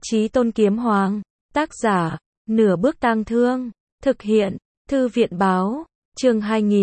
Chí Tôn Kiếm Hoàng, tác giả, Nửa Bước Tang Thương, thực hiện, Thư viện báo, chương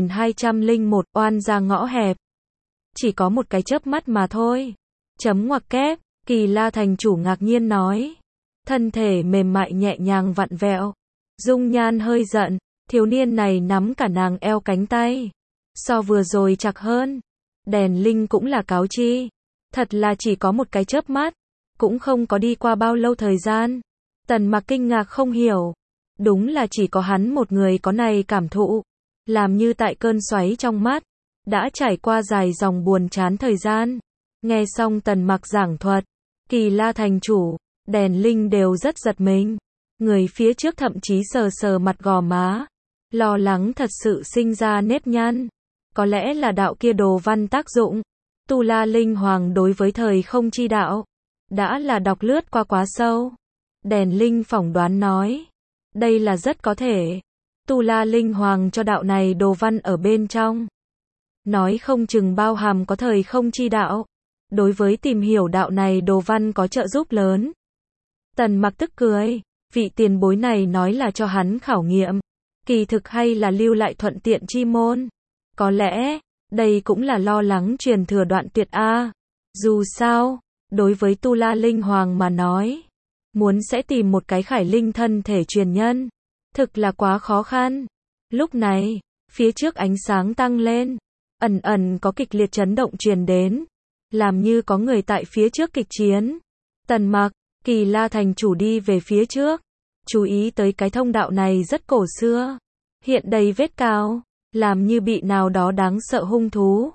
2201, oan ra ngõ hẹp. Chỉ có một cái chớp mắt mà thôi. Chấm ngoặc kép, Kỳ La thành chủ ngạc nhiên nói. Thân thể mềm mại nhẹ nhàng vặn vẹo. Dung nhan hơi giận, thiếu niên này nắm cả nàng eo cánh tay. So vừa rồi chặt hơn. Đèn linh cũng là cáo chi. Thật là chỉ có một cái chớp mắt. Cũng không có đi qua bao lâu thời gian. Tần Mặc kinh ngạc không hiểu. Đúng là chỉ có hắn một người có này cảm thụ. Làm như tại cơn xoáy trong mắt. Đã trải qua dài dòng buồn chán thời gian. Nghe xong Tần Mặc giảng thuật. Kỳ La thành chủ, đèn linh đều rất giật mình. Người phía trước thậm chí sờ sờ mặt gò má. Lo lắng thật sự sinh ra nếp nhăn. Có lẽ là đạo kia đồ văn tác dụng. Tu La Linh Hoàng đối với thời không chi đạo. Đã là đọc lướt qua quá sâu. Đèn linh phỏng đoán nói. Đây là rất có thể. Tu La Linh Hoàng cho đạo này đồ văn ở bên trong. Nói không chừng bao hàm có thời không chi đạo. Đối với tìm hiểu đạo này đồ văn có trợ giúp lớn. Tần Mặc tức cười. Vị tiền bối này nói là cho hắn khảo nghiệm. Kỳ thực hay là lưu lại thuận tiện chi môn. Có lẽ, đây cũng là lo lắng truyền thừa đoạn tuyệt A. Dù sao, đối với Tu La Linh Hoàng mà nói, muốn sẽ tìm một cái khải linh thân thể truyền nhân, thực là quá khó khăn. Lúc này, phía trước ánh sáng tăng lên, ẩn ẩn có kịch liệt chấn động truyền đến, làm như có người tại phía trước kịch chiến. Tần Mặc, Kỳ La thành chủ đi về phía trước, chú ý tới cái thông đạo này rất cổ xưa, hiện đầy vết cào, làm như bị nào đó đáng sợ hung thú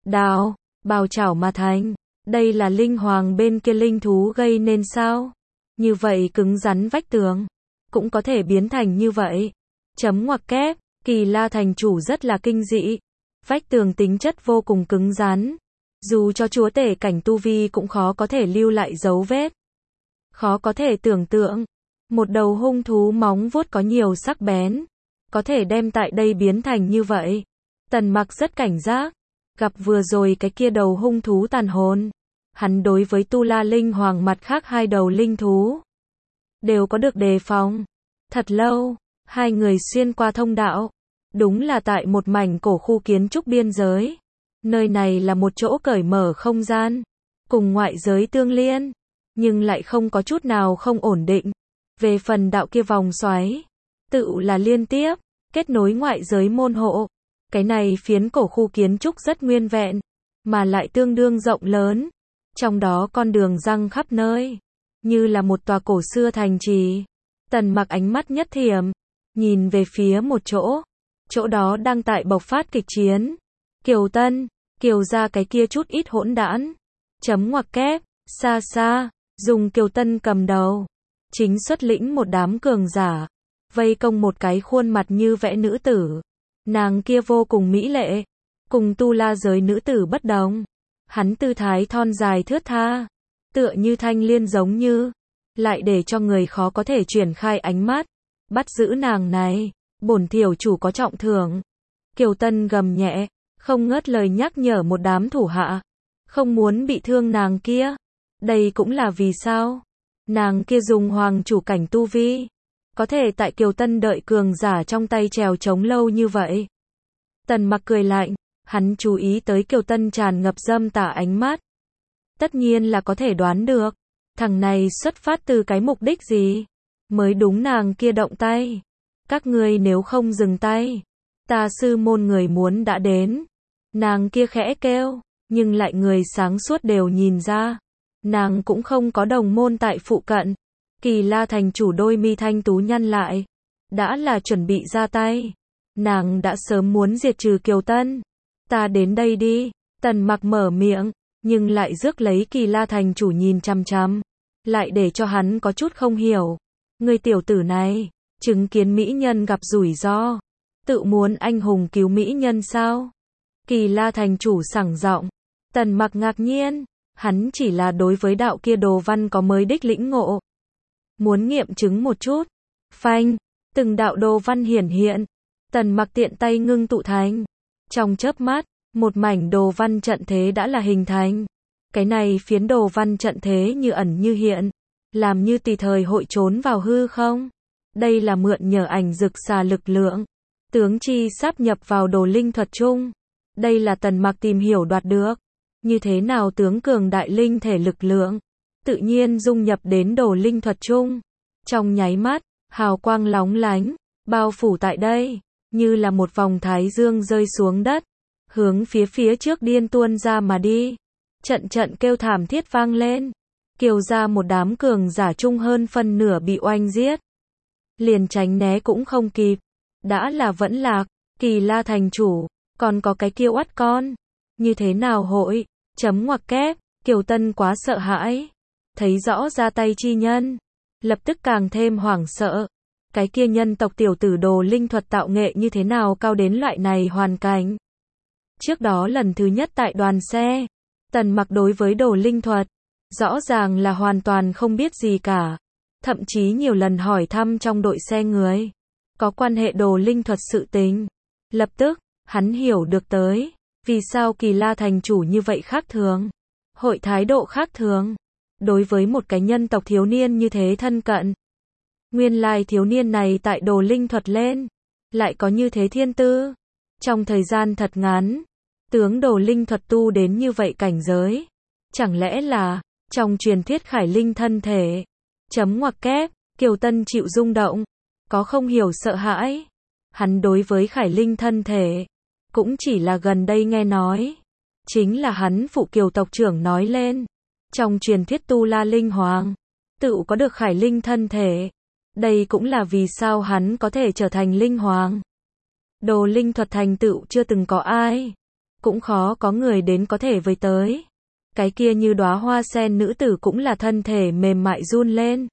bào chảo mà thành. Đây là linh hoàng bên kia linh thú gây nên sao? Như vậy cứng rắn vách tường cũng có thể biến thành như vậy. Chấm ngoặc kép, Kỳ La thành chủ rất là kinh dị. Vách tường tính chất vô cùng cứng rắn, dù cho chúa tể cảnh tu vi cũng khó có thể lưu lại dấu vết. Khó có thể tưởng tượng, một đầu hung thú móng vuốt có nhiều sắc bén, có thể đem tại đây biến thành như vậy. Tần Mặc rất cảnh giác, gặp vừa rồi cái kia đầu hung thú tàn hồn. Hắn đối với Tu La Linh Hoàng mặt khác hai đầu linh thú đều có được đề phòng. Thật lâu, hai người xuyên qua thông đạo. Đúng là tại một mảnh cổ khu kiến trúc biên giới. Nơi này là một chỗ cởi mở không gian, cùng ngoại giới tương liên, nhưng lại không có chút nào không ổn định. Về phần đạo kia vòng xoáy, tự là liên tiếp, kết nối ngoại giới môn hộ. Cái này phiến cổ khu kiến trúc rất nguyên vẹn, mà lại tương đương rộng lớn. Trong đó con đường răng khắp nơi, như là một tòa cổ xưa thành trì. Tần Mặc ánh mắt nhất thiểm, nhìn về phía một chỗ. Chỗ đó đang tại bộc phát kịch chiến. Kiều Tân, Kiều gia cái kia chút ít hỗn đản. Chấm ngoặc kép, xa xa, dùng Kiều Tân cầm đầu. Chính xuất lĩnh một đám cường giả. Vây công một cái khuôn mặt như vẽ nữ tử. Nàng kia vô cùng mỹ lệ. Cùng tu la giới nữ tử bất đồng. Hắn tư thái thon dài thướt tha. Tựa như thanh liên giống như. Lại để cho người khó có thể triển khai ánh mắt. Bắt giữ nàng này. Bổn thiểu chủ có trọng thưởng. Kiều Tân gầm nhẹ. Không ngớt lời nhắc nhở một đám thủ hạ. Không muốn bị thương nàng kia. Đây cũng là vì sao. Nàng kia dùng hoàng chủ cảnh tu vi. Có thể tại Kiều Tân đợi cường giả trong tay trèo trống lâu như vậy. Tần Mặc cười lạnh. Hắn chú ý tới Kiều Tân tràn ngập dâm tà ánh mắt. Tất nhiên là có thể đoán được. Thằng này xuất phát từ cái mục đích gì. Mới đúng nàng kia động tay. Các ngươi nếu không dừng tay. Ta sư môn người muốn đã đến. Nàng kia khẽ kêu. Nhưng lại người sáng suốt đều nhìn ra. Nàng cũng không có đồng môn tại phụ cận. Kỳ La thành chủ đôi mi thanh tú nhăn lại. Đã là chuẩn bị ra tay. Nàng đã sớm muốn diệt trừ Kiều Tân. Ta đến đây đi. Tần Mặc mở miệng. Nhưng lại rước lấy Kỳ La thành chủ nhìn chằm chằm. Lại để cho hắn có chút không hiểu. Người tiểu tử này. Chứng kiến mỹ nhân gặp rủi ro. Tự muốn anh hùng cứu mỹ nhân sao? Kỳ La thành chủ sảng giọng. Tần Mặc ngạc nhiên. Hắn chỉ là đối với đạo kia đồ văn có mới đích lĩnh ngộ. Muốn nghiệm chứng một chút. Phanh. Từng đạo đồ văn hiển hiện. Tần Mặc tiện tay ngưng tụ thành. Trong chớp mắt, một mảnh đồ văn trận thế đã là hình thành. Cái này phiến đồ văn trận thế như ẩn như hiện. làm như tùy thời hội trốn vào hư không. Đây là mượn nhờ ảnh dực xà lực lượng. Tướng chi sáp nhập vào đồ linh thuật chung. Đây là Tần Mặc tìm hiểu đoạt được. Như thế nào tướng cường đại linh thể lực lượng, tự nhiên dung nhập đến đồ linh thuật chung. Trong nháy mắt, hào quang lóng lánh, bao phủ tại đây, như là một vòng thái dương rơi xuống đất, hướng phía trước điên tuôn ra mà đi. Trận trận kêu thảm thiết vang lên, kêu ra một đám cường giả chung hơn phân nửa bị oanh giết. Liền tránh né cũng không kịp, đã là vẫn lạc, Kỳ La thành chủ, còn có cái kia oắt con, như thế nào hội, chấm ngoặc kép, Kiều Tân quá sợ hãi, thấy rõ ra tay chi nhân, lập tức càng thêm hoảng sợ, cái kia nhân tộc tiểu tử đồ linh thuật tạo nghệ như thế nào cao đến loại này hoàn cảnh. Trước đó lần thứ nhất tại đoàn xe, Tần Mặc đối với đồ linh thuật, rõ ràng là hoàn toàn không biết gì cả, thậm chí nhiều lần hỏi thăm trong đội xe người, có quan hệ đồ linh thuật sự tình. Lập tức, hắn hiểu được tới, vì sao Kỳ La thành chủ như vậy khác thường, hội thái độ khác thường, đối với một cái nhân tộc thiếu niên như thế thân cận. Nguyên lai thiếu niên này tại đồ linh thuật lên, lại có như thế thiên tư. Trong thời gian thật ngắn, tướng đồ linh thuật tu đến như vậy cảnh giới. Chẳng lẽ là, trong truyền thuyết khải linh thân thể. Chấm ngoặc kép, Kiều Tân chịu rung động, có không hiểu sợ hãi. Hắn đối với khải linh thân thể, cũng chỉ là gần đây nghe nói. Chính là hắn phụ Kiều tộc trưởng nói lên. Trong truyền thuyết Tu La Linh Hoàng, tự có được khải linh thân thể. Đây cũng là vì sao hắn có thể trở thành linh hoàng. Đồ linh thuật thành tựu chưa từng có ai, cũng khó có người đến có thể với tới. Cái kia như đóa hoa sen nữ tử cũng là thân thể mềm mại run lên.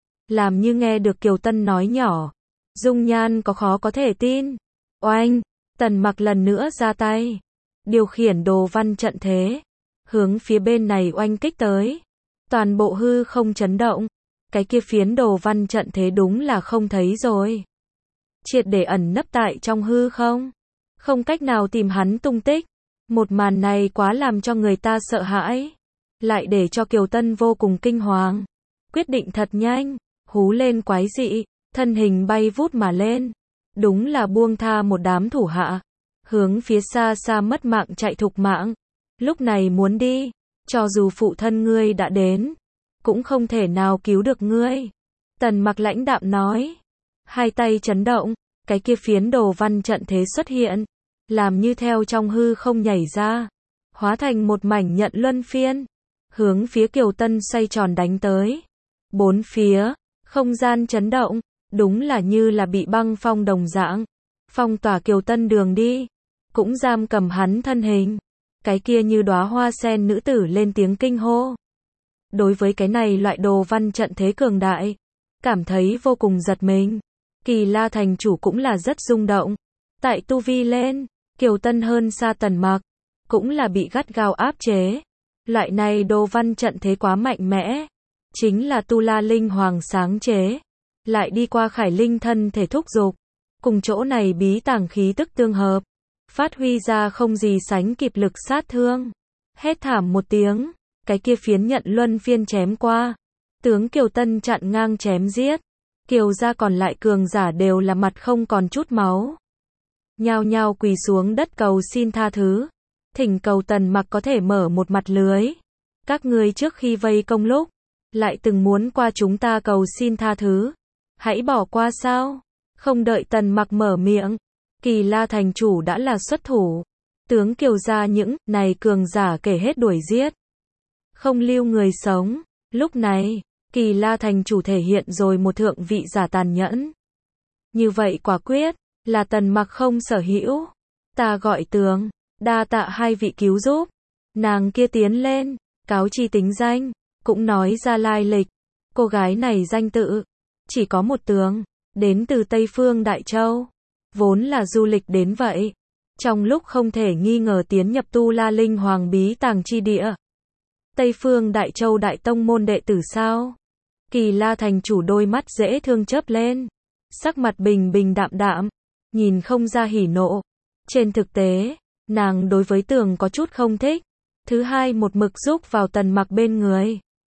Làm như nghe được Kiều Tân nói nhỏ, dung nhan có khó có thể tin. Oanh, Tần Mặc lần nữa ra tay, điều khiển đồ văn trận thế, hướng phía bên này oanh kích tới. Toàn bộ hư không chấn động, cái kia phiến đồ văn trận thế đúng là không thấy rồi. Triệt để ẩn nấp tại trong hư không, không cách nào tìm hắn tung tích. Một màn này quá làm cho người ta sợ hãi, lại để cho Kiều Tân vô cùng kinh hoàng. Quyết định thật nhanh, hú lên quái dị, thân hình bay vút mà lên. Đúng là buông tha một đám thủ hạ, hướng phía xa xa mất mạng chạy thục mạng. Lúc này muốn đi, cho dù phụ thân ngươi đã đến, cũng không thể nào cứu được ngươi. Tần Mặc lãnh đạm nói, hai tay chấn động, cái kia phiến đồ văn trận thế xuất hiện, làm như theo trong hư không nhảy ra, hóa thành một mảnh nhận luân phiên, hướng phía Kiều Tân xoay tròn đánh tới. Bốn phía, không gian chấn động, đúng là như là bị băng phong đồng dạng, phong tỏa Kiều Tân đường đi, cũng giam cầm hắn thân hình. Cái kia như đóa hoa sen nữ tử lên tiếng kinh hô. Đối với cái này loại đồ văn trận thế cường đại, cảm thấy vô cùng giật mình. Kỳ La thành chủ cũng là rất rung động. Tại tu vi lên, Kiều Tân hơn xa Tần Mặc, cũng là bị gắt gao áp chế. Loại này đồ văn trận thế quá mạnh mẽ, chính là Tu La Linh Hoàng sáng chế, lại đi qua khải linh thân thể thúc dục, cùng chỗ này bí tàng khí tức tương hợp, phát huy ra không gì sánh kịp lực sát thương. Hét thảm một tiếng, cái kia phiến nhận luân phiên chém qua, tướng Kiều Tân chặn ngang chém giết. Kiều gia còn lại cường giả đều là mặt không còn chút máu, nhao nhao quỳ xuống đất cầu xin tha thứ, thỉnh cầu Tần Mặc có thể mở một mặt lưới. Các ngươi trước khi vây công lúc, lại từng muốn qua chúng ta cầu xin tha thứ, hãy bỏ qua sao? Không đợi Tần Mặc mở miệng, Kỳ La thành chủ đã là xuất thủ, tướng Kiều gia những này cường giả kể hết đuổi giết, không lưu người sống. Lúc này, Kỳ La thành chủ thể hiện rồi một thượng vị giả tàn nhẫn. Như vậy quả quyết, là Tần Mặc không sở hữu. Ta gọi tướng, đa tạ hai vị cứu giúp. Nàng kia tiến lên, cáo chi tính danh, cũng nói ra lai lịch. Cô gái này danh tự, chỉ có một tướng, đến từ Tây Phương Đại Châu. Vốn là du lịch đến vậy. Trong lúc không thể nghi ngờ tiến nhập Tu La Linh Hoàng bí tàng chi địa. Tây Phương Đại Châu Đại Tông môn đệ tử sao? Kỳ La thành chủ đôi mắt dễ thương chớp lên, sắc mặt bình bình đạm đạm, nhìn không ra hỉ nộ. Trên thực tế, nàng đối với Tường có chút không thích. Thứ hai một mực giúp vào Tần Mặc bên người,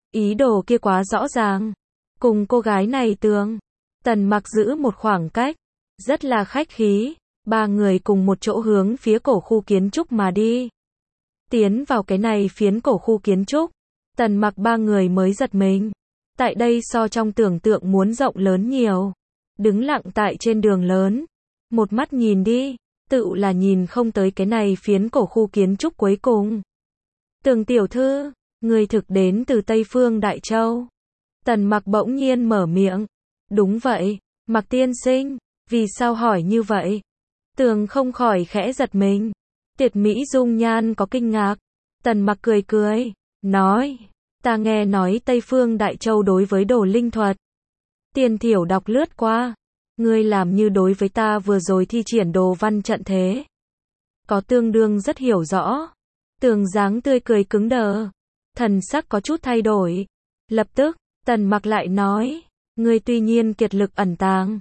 Ý đồ kia quá rõ ràng. Cùng cô gái này Tần Mặc giữ một khoảng cách, rất là khách khí, ba người cùng một chỗ hướng phía cổ khu kiến trúc mà đi. Tiến vào cái này phiến cổ khu kiến trúc, Tần Mặc ba người mới giật mình. Tại đây so trong tưởng tượng muốn rộng lớn nhiều. Đứng lặng tại trên đường lớn, một mắt nhìn đi, tự là nhìn không tới cái này phiến cổ khu kiến trúc cuối cùng. Tường tiểu thư, người thực đến từ Tây Phương Đại Châu. Tần Mặc bỗng nhiên mở miệng. Đúng vậy, Mặc tiên sinh, vì sao hỏi như vậy? Tường không khỏi khẽ giật mình. Tuyệt mỹ dung nhan có kinh ngạc. Tần Mặc cười cười, nói, ta nghe nói Tây Phương Đại Châu đối với đồ linh thuật. Tiền thiểu đọc lướt qua. Ngươi làm như đối với ta vừa rồi thi triển đồ văn trận thế. Có tương đương rất hiểu rõ. Tường dáng tươi cười cứng đờ. Thần sắc có chút thay đổi. Lập tức, Tần Mặc lại nói, ngươi tuy nhiên kiệt lực ẩn tàng.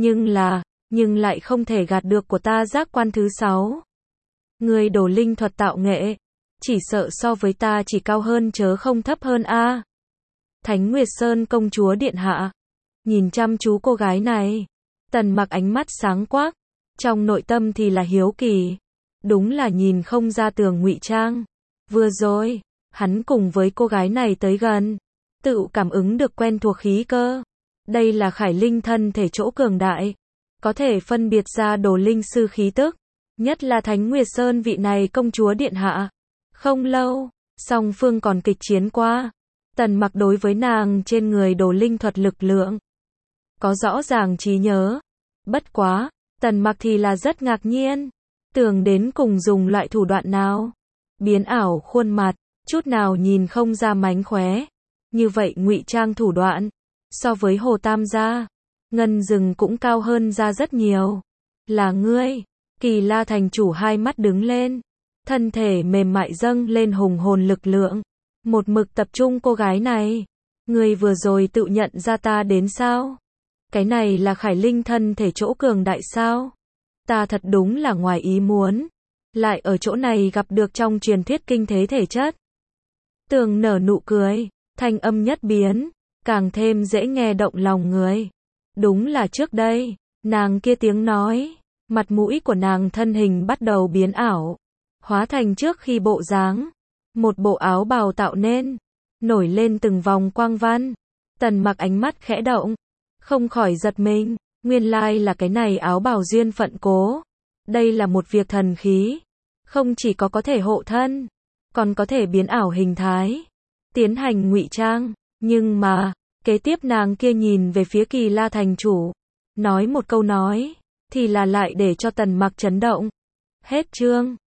Nhưng lại không thể gạt được của ta giác quan thứ 6. Ngươi đồ linh thuật tạo nghệ. Chỉ sợ so với ta chỉ cao hơn chớ không thấp hơn a. Thánh Nguyệt Sơn công chúa điện hạ. Nhìn chăm chú cô gái này. Tần Mặc ánh mắt sáng quắc. Trong nội tâm thì là hiếu kỳ. Đúng là nhìn không ra Tường ngụy trang. Vừa rồi, hắn cùng với cô gái này tới gần. Tự cảm ứng được quen thuộc khí cơ. Đây là Khải Linh thân thể chỗ cường đại. Có thể phân biệt ra đồ linh sư khí tức. Nhất là Thánh Nguyệt Sơn vị này công chúa điện hạ. Không lâu, song phương còn kịch chiến qua. Tần Mặc đối với nàng trên người đồ linh thuật lực lượng có rõ ràng trí nhớ. Bất quá, Tần Mặc thì là rất ngạc nhiên. Tưởng đến cùng dùng loại thủ đoạn nào? Biến ảo khuôn mặt, chút nào nhìn không ra mánh khóe. Như vậy ngụy trang thủ đoạn, so với Hồ Tam gia, Ngân Dừng cũng cao hơn ra rất nhiều. Là ngươi? Kỳ La thành chủ hai mắt đứng lên, thân thể mềm mại dâng lên hùng hồn lực lượng, một mực tập trung cô gái này. Ngươi vừa rồi tự nhận ra ta đến sao? Cái này là Khải Linh thân thể chỗ cường đại sao? Ta thật đúng là ngoài ý muốn, lại ở chỗ này gặp được trong truyền thuyết kinh thế thể chất. Tường nở nụ cười, thanh âm nhất biến, càng thêm dễ nghe động lòng người. Đúng là trước đây, nàng kia tiếng nói, mặt mũi của nàng thân hình bắt đầu biến ảo, hóa thành trước khi bộ dáng, một bộ áo bào tạo nên, nổi lên từng vòng quang văn. Tần Mặc ánh mắt khẽ động, không khỏi giật mình, nguyên lai là cái này áo bào duyên phận cố. Đây là một việc thần khí, không chỉ có thể hộ thân, còn có thể biến ảo hình thái, tiến hành ngụy trang. Nhưng mà, kế tiếp nàng kia nhìn về phía Kỳ La thành chủ, nói một câu nói, thì là lại để cho Tần Mặc chấn động. Hết chương.